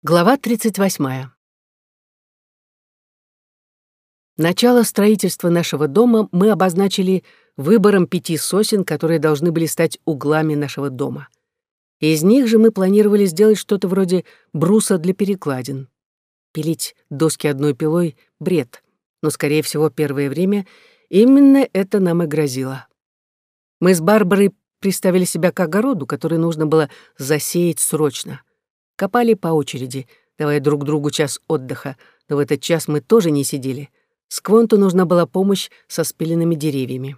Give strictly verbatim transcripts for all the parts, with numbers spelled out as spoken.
Глава тридцать восьмая. Начало строительства нашего дома мы обозначили выбором пяти сосен, которые должны были стать углами нашего дома. Из них же мы планировали сделать что-то вроде бруса для перекладин. Пилить доски одной пилой — бред, но, скорее всего, первое время именно это нам и грозило. Мы с Барбарой приставили себя к огороду, который нужно было засеять срочно. Копали по очереди, давая друг другу час отдыха, но в этот час мы тоже не сидели. Сквонту нужна была помощь со спиленными деревьями.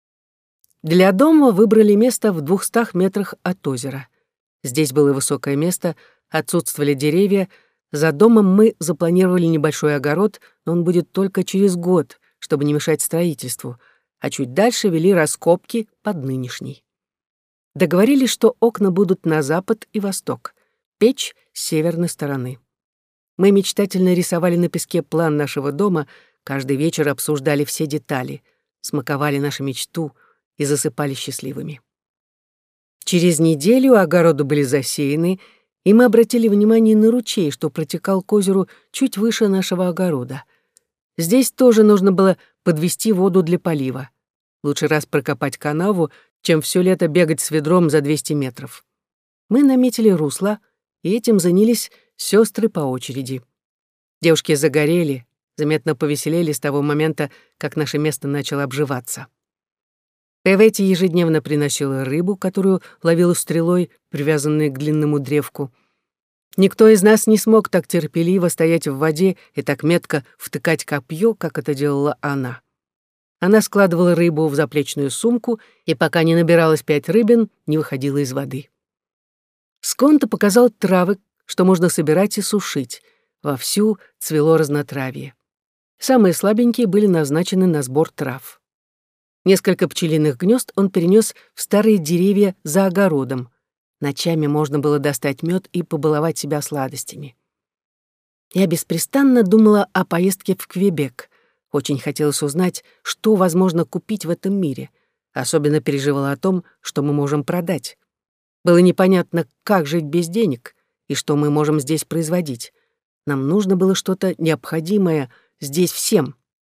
Для дома выбрали место в двухстах метрах от озера. Здесь было высокое место, отсутствовали деревья. За домом мы запланировали небольшой огород, но он будет только через год, чтобы не мешать строительству, а чуть дальше вели раскопки под нынешний. Договорились, что окна будут на запад и восток, печь с северной стороны. Мы мечтательно рисовали на песке план нашего дома, каждый вечер обсуждали все детали, смаковали нашу мечту и засыпали счастливыми. Через неделю огороды были засеяны, и мы обратили внимание на ручей, что протекал к озеру чуть выше нашего огорода. Здесь тоже нужно было подвести воду для полива. Лучше раз прокопать канаву, чем все лето бегать с ведром за двести метров. Мы наметили русло, и этим занялись сестры по очереди. Девушки загорели, заметно повеселели с того момента, как наше место начало обживаться. Певетти ежедневно приносила рыбу, которую ловила стрелой, привязанной к длинному древку. Никто из нас не смог так терпеливо стоять в воде и так метко втыкать копье, как это делала она. Она складывала рыбу в заплечную сумку и, пока не набиралось пять рыбин, не выходила из воды. Сконто показал травы, что можно собирать и сушить. Вовсю цвело разнотравье. Самые слабенькие были назначены на сбор трав. Несколько пчелиных гнезд он перенес в старые деревья за огородом. Ночами можно было достать мед и побаловать себя сладостями. Я беспрестанно думала о поездке в Квебек. Очень хотелось узнать, что возможно купить в этом мире. Особенно переживала о том, что мы можем продать. Было непонятно, как жить без денег и что мы можем здесь производить. Нам нужно было что-то необходимое здесь всем.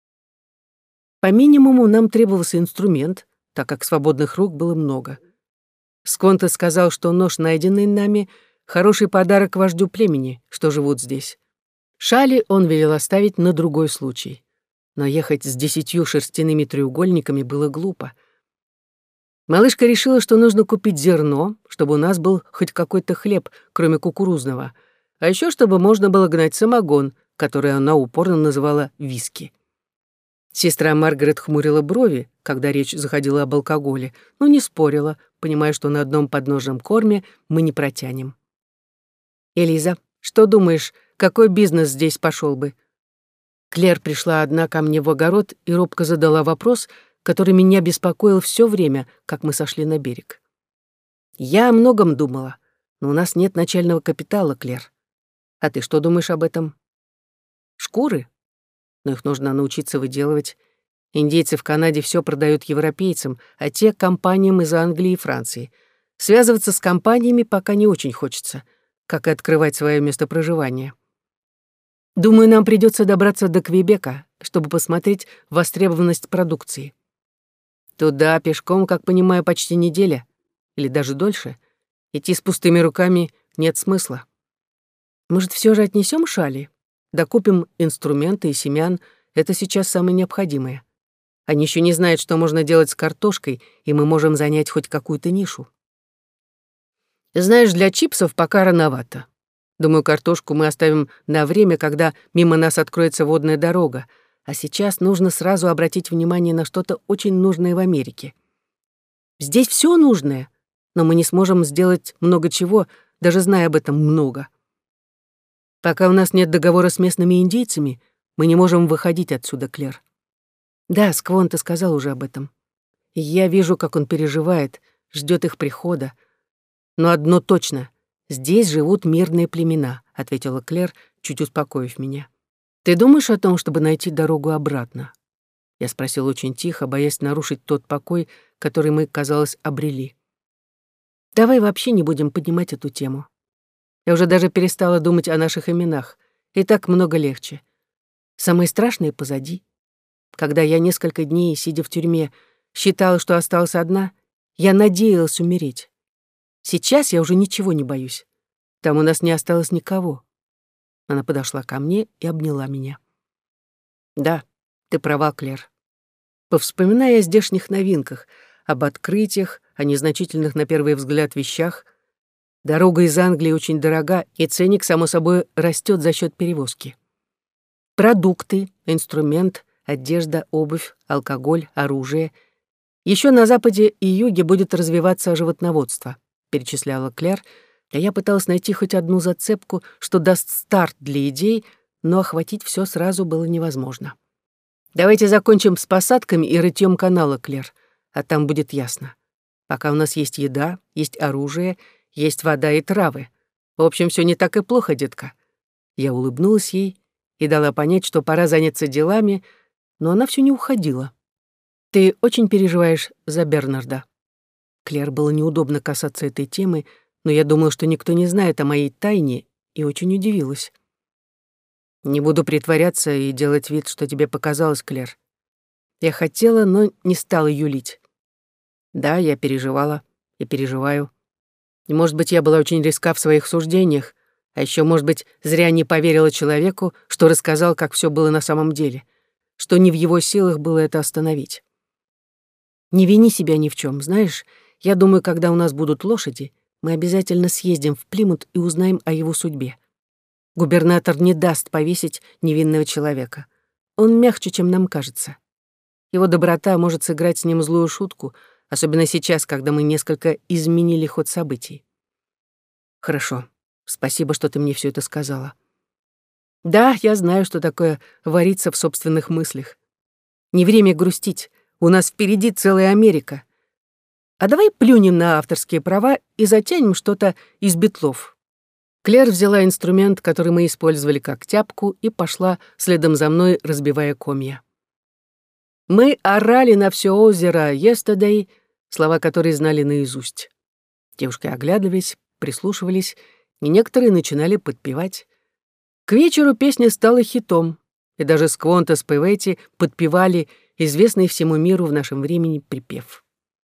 По минимуму нам требовался инструмент, так как свободных рук было много. Сконто сказал, что нож, найденный нами, хороший подарок вождю племени, что живут здесь. Шали он велел оставить на другой случай. Но ехать с десятью шерстяными треугольниками было глупо. Малышка решила, что нужно купить зерно, чтобы у нас был хоть какой-то хлеб, кроме кукурузного, а еще чтобы можно было гнать самогон, который она упорно называла виски. Сестра Маргарет хмурила брови, когда речь заходила об алкоголе, но не спорила, понимая, что на одном подножном корме мы не протянем. «Элиза, что думаешь, какой бизнес здесь пошел бы?» Клэр пришла одна ко мне в огород и робко задала вопрос, который меня беспокоил все время, как мы сошли на берег. Я о многом думала, но у нас нет начального капитала, Клэр. А ты что думаешь об этом? Шкуры? Но их нужно научиться выделывать. Индейцы в Канаде все продают европейцам, а те — компаниям из Англии и Франции. Связываться с компаниями пока не очень хочется, как и открывать свое место проживания. Думаю, нам придется добраться до Квебека, чтобы посмотреть востребованность продукции. Туда пешком, как понимаю, почти неделя, или даже дольше. Идти с пустыми руками нет смысла. Может, все же отнесем Шали? Докупим инструменты и семян, это сейчас самое необходимое. Они еще не знают, что можно делать с картошкой, и мы можем занять хоть какую-то нишу. Знаешь, для чипсов пока рановато. Думаю, картошку мы оставим на время, когда мимо нас откроется водная дорога, а сейчас нужно сразу обратить внимание на что-то очень нужное в Америке. Здесь все нужное, но мы не сможем сделать много чего, даже зная об этом много. Пока у нас нет договора с местными индейцами, мы не можем выходить отсюда, Клэр. Да, Сквонто сказал уже об этом. И я вижу, как он переживает, ждет их прихода. Но одно точно — здесь живут мирные племена, ответила Клэр, чуть успокоив меня. «Ты думаешь о том, чтобы найти дорогу обратно?» Я спросил очень тихо, боясь нарушить тот покой, который мы, казалось, обрели. «Давай вообще не будем поднимать эту тему. Я уже даже перестала думать о наших именах. И так много легче. Самое страшное позади. Когда я несколько дней, сидя в тюрьме, считала, что осталась одна, я надеялась умереть. Сейчас я уже ничего не боюсь. Там у нас не осталось никого. Она подошла ко мне и обняла меня. Да, ты права, Клэр. Повспоминая о здешних новинках, об открытиях, о незначительных на первый взгляд вещах, дорога из Англии очень дорога, и ценник, само собой, растет за счет перевозки. Продукты, инструмент, одежда, обувь, алкоголь, оружие. Еще на западе и юге будет развиваться животноводство, перечисляла Клэр, а я пыталась найти хоть одну зацепку, что даст старт для идей, но охватить все сразу было невозможно. Давайте закончим с посадками и рытьем канала, Клэр, а там будет ясно. Пока у нас есть еда, есть оружие, есть вода и травы. В общем, все не так и плохо, детка. Я улыбнулась ей и дала понять, что пора заняться делами, но она все не уходила. Ты очень переживаешь за Бернарда. Клэр было неудобно касаться этой темы, но я думала, что никто не знает о моей тайне, и очень удивилась. Не буду притворяться и делать вид, что тебе показалось, Клэр. Я хотела, но не стала юлить. Да, я переживала и переживаю. И, может быть, я была очень резка в своих суждениях, а еще, может быть, зря не поверила человеку, что рассказал, как все было на самом деле, что не в его силах было это остановить. Не вини себя ни в чем, знаешь, я думаю, когда у нас будут лошади, мы обязательно съездим в Плимут и узнаем о его судьбе. Губернатор не даст повесить невинного человека. Он мягче, чем нам кажется. Его доброта может сыграть с ним злую шутку, особенно сейчас, когда мы несколько изменили ход событий. Хорошо. Спасибо, что ты мне все это сказала. Да, я знаю, что такое вариться в собственных мыслях. Не время грустить. У нас впереди целая Америка. А давай плюнем на авторские права и затянем что-то из битлов. Клэр взяла инструмент, который мы использовали как тяпку, и пошла следом за мной, разбивая комья. Мы орали на все озеро «Yesterday», слова которые знали наизусть. Девушки оглядывались, прислушивались, и некоторые начинали подпевать. К вечеру песня стала хитом, и даже Сквонта с Певетти подпевали известный всему миру в нашем времени припев.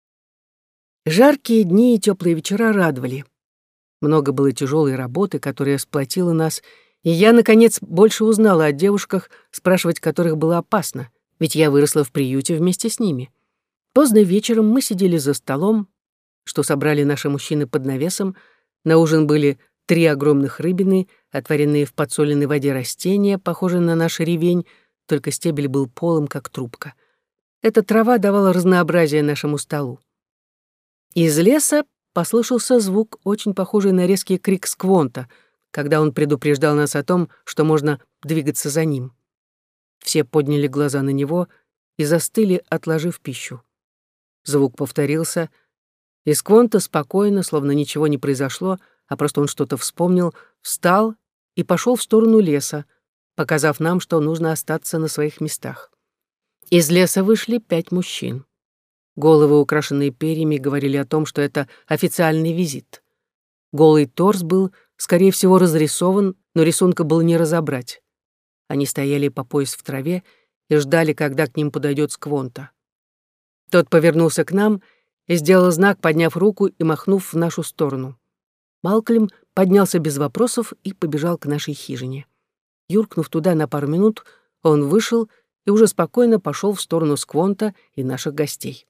Жаркие дни и теплые вечера радовали. Много было тяжелой работы, которая сплотила нас, и я, наконец, больше узнала о девушках, спрашивать которых было опасно, ведь я выросла в приюте вместе с ними. Поздно вечером мы сидели за столом, что собрали наши мужчины под навесом. На ужин были три огромных рыбины, отваренные в подсоленной воде растения, похожие на наш ревень, только стебель был полым, как трубка. Эта трава давала разнообразие нашему столу. Из леса послышался звук, очень похожий на резкий крик Сквонта, когда он предупреждал нас о том, что можно двигаться за ним. Все подняли глаза на него и застыли, отложив пищу. Звук повторился, и Сквонта спокойно, словно ничего не произошло, а просто он что-то вспомнил, встал и пошел в сторону леса, показав нам, что нужно остаться на своих местах. Из леса вышли пять мужчин. Головы, украшенные перьями, говорили о том, что это официальный визит. Голый торс был, скорее всего, разрисован, но рисунка было не разобрать. Они стояли по пояс в траве и ждали, когда к ним подойдет Сквонта. Тот повернулся к нам и сделал знак, подняв руку и махнув в нашу сторону. Малкольм поднялся без вопросов и побежал к нашей хижине. Юркнув туда на пару минут, он вышел и уже спокойно пошел в сторону Сквонта и наших гостей.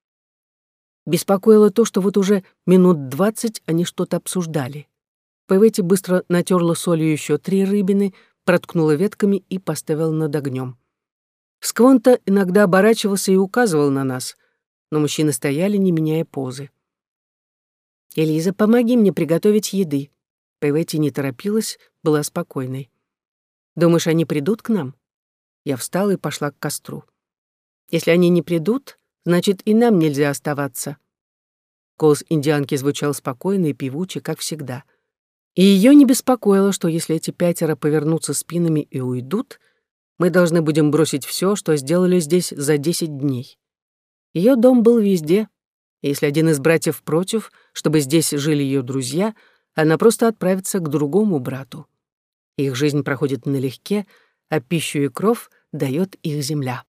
Беспокоило то, что вот уже минут двадцать они что-то обсуждали. Певетти быстро натерла солью еще три рыбины, проткнула ветками и поставила над огнем. Сквонта иногда оборачивался и указывал на нас, но мужчины стояли, не меняя позы. «Элиза, помоги мне приготовить еды». Певетти не торопилась, была спокойной. «Думаешь, они придут к нам?» Я встала и пошла к костру. «Если они не придут, значит, и нам нельзя оставаться». Голос индианки звучал спокойно и певуче, как всегда. И ее не беспокоило, что если эти пятеро повернутся спинами и уйдут, мы должны будем бросить все, что сделали здесь за десять дней. Ее дом был везде, и если один из братьев против, чтобы здесь жили ее друзья, она просто отправится к другому брату. Их жизнь проходит налегке, а пищу и кров дает их земля.